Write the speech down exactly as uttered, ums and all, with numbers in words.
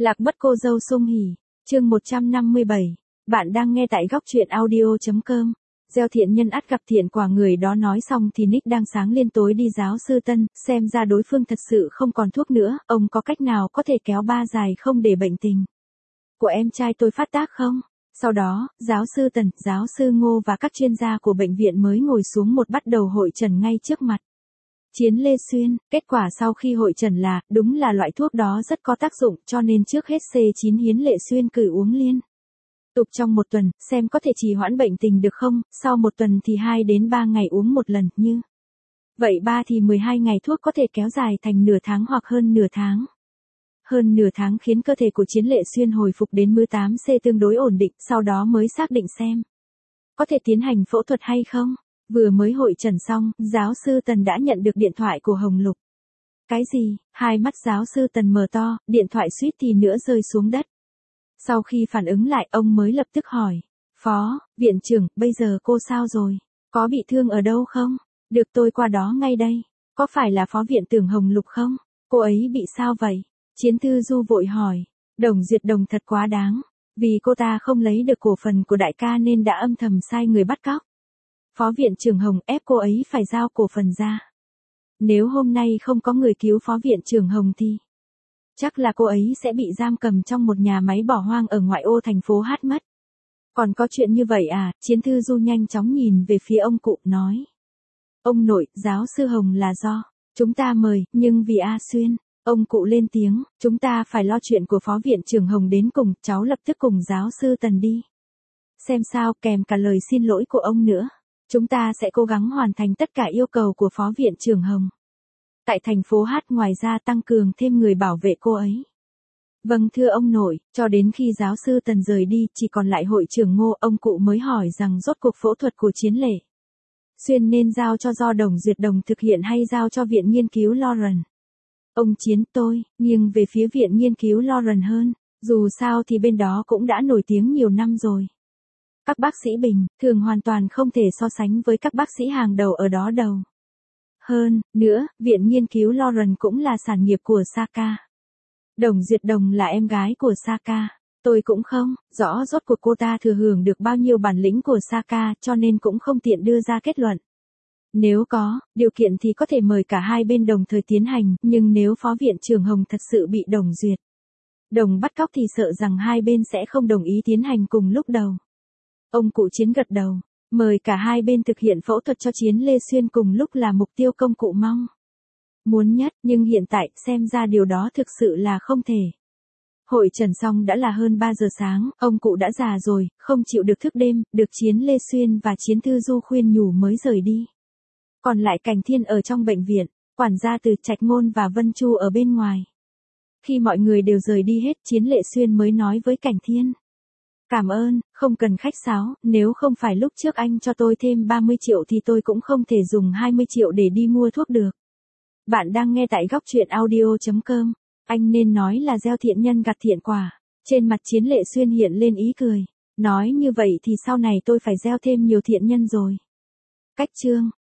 Lạc mất cô dâu sung hỉ, chương một trăm năm mươi bảy. Bạn đang nghe tại góc truyện audio.com. Gieo thiện nhân ắt gặp thiện quả, người đó nói xong thì Nick đang sáng lên tối đi giáo sư Tân, xem ra đối phương thật sự không còn thuốc nữa, ông có cách nào có thể kéo ba dài không để bệnh tình của em trai tôi phát tác không? Sau đó, giáo sư Tần, giáo sư Ngô và các chuyên gia của bệnh viện mới ngồi xuống một bắt đầu hội trần ngay trước mặt Chiến Lê Xuyên. Kết quả sau khi hội trần là, đúng là loại thuốc đó rất có tác dụng, cho nên trước hết C chín hiến Lệ Xuyên cử uống liên tục trong một tuần, xem có thể trì hoãn bệnh tình được không, sau một tuần thì hai đến ba ngày uống một lần, như vậy ba thì mười hai ngày, thuốc có thể kéo dài thành nửa tháng hoặc hơn nửa tháng. Hơn nửa tháng khiến cơ thể của Chiến Lệ Xuyên hồi phục đến mười tám C tương đối ổn định, sau đó mới xác định xem có thể tiến hành phẫu thuật hay không. Vừa mới hội trần xong, giáo sư Tần đã nhận được điện thoại của Hồng Lục. Cái gì? Hai mắt giáo sư Tần mở to, điện thoại suýt thì nữa rơi xuống đất. Sau khi phản ứng lại, ông mới lập tức hỏi. Phó, viện trưởng, bây giờ cô sao rồi? Có bị thương ở đâu không? Được, tôi qua đó ngay đây. Có phải là phó viện trưởng Hồng Lục không? Cô ấy bị sao vậy? Chiến Thư Du vội hỏi. Đồng Duyệt Đồng thật quá đáng. Vì cô ta không lấy được cổ phần của đại ca nên đã âm thầm sai người bắt cóc Phó viện trưởng Hồng, ép cô ấy phải giao cổ phần ra. Nếu hôm nay không có người cứu phó viện trưởng Hồng thì chắc là cô ấy sẽ bị giam cầm trong một nhà máy bỏ hoang ở ngoại ô thành phố Hát mất. Còn có chuyện như vậy à? Chiến Thư Du nhanh chóng nhìn về phía ông cụ, nói. Ông nội, giáo sư Hồng là do chúng ta mời, nhưng vì A Xuyên. Ông cụ lên tiếng, chúng ta phải lo chuyện của phó viện trưởng Hồng đến cùng, cháu lập tức cùng giáo sư Tần đi xem sao, kèm cả lời xin lỗi của ông nữa. Chúng ta sẽ cố gắng hoàn thành tất cả yêu cầu của phó viện trưởng Hồng tại thành phố Hát, ngoài ra tăng cường thêm người bảo vệ cô ấy. Vâng thưa ông nội. Cho đến khi giáo sư Tần rời đi, chỉ còn lại hội trưởng Ngô, ông cụ mới hỏi rằng rốt cuộc phẫu thuật của Chiến Lệ Xuyên nên giao cho do Đồng Duyệt Đồng thực hiện hay giao cho viện nghiên cứu Lauren. Ông Chiến, tôi nghiêng về phía viện nghiên cứu Lauren hơn, dù sao thì bên đó cũng đã nổi tiếng nhiều năm rồi. Các bác sĩ bình thường hoàn toàn không thể so sánh với các bác sĩ hàng đầu ở đó đâu. Hơn nữa, viện nghiên cứu Lauren cũng là sản nghiệp của Saka. Đồng Duyệt Đồng là em gái của Saka. Tôi cũng không rõ rốt cuộc cô ta thừa hưởng được bao nhiêu bản lĩnh của Saka, cho nên cũng không tiện đưa ra kết luận. Nếu có điều kiện thì có thể mời cả hai bên đồng thời tiến hành, nhưng nếu phó viện trưởng Hồng thật sự bị Đồng Duyệt Đồng bắt cóc thì sợ rằng hai bên sẽ không đồng ý tiến hành cùng lúc đầu. Ông cụ Chiến gật đầu, mời cả hai bên thực hiện phẫu thuật cho Chiến Lê Xuyên cùng lúc là mục tiêu công cụ mong muốn nhất, nhưng hiện tại xem ra điều đó thực sự là không thể. Hội trần xong đã là hơn ba giờ sáng, ông cụ đã già rồi, không chịu được thức đêm, được Chiến Lê Xuyên và Chiến Thư Du khuyên nhủ mới rời đi. Còn lại Cảnh Thiên ở trong bệnh viện, quản gia Từ Trạch Ngôn và Vân Chu ở bên ngoài. Khi mọi người đều rời đi hết, Chiến Lệ Xuyên mới nói với Cảnh Thiên. Cảm ơn, không cần khách sáo, nếu không phải lúc trước anh cho tôi thêm ba mươi triệu thì tôi cũng không thể dùng hai mươi triệu để đi mua thuốc được. Bạn đang nghe tại góc truyện audio.com. Anh nên nói là gieo thiện nhân gặt thiện quả. Trên mặt Chiến Lệ Xuyên hiện lên ý cười. Nói như vậy thì sau này tôi phải gieo thêm nhiều thiện nhân rồi. Cách chương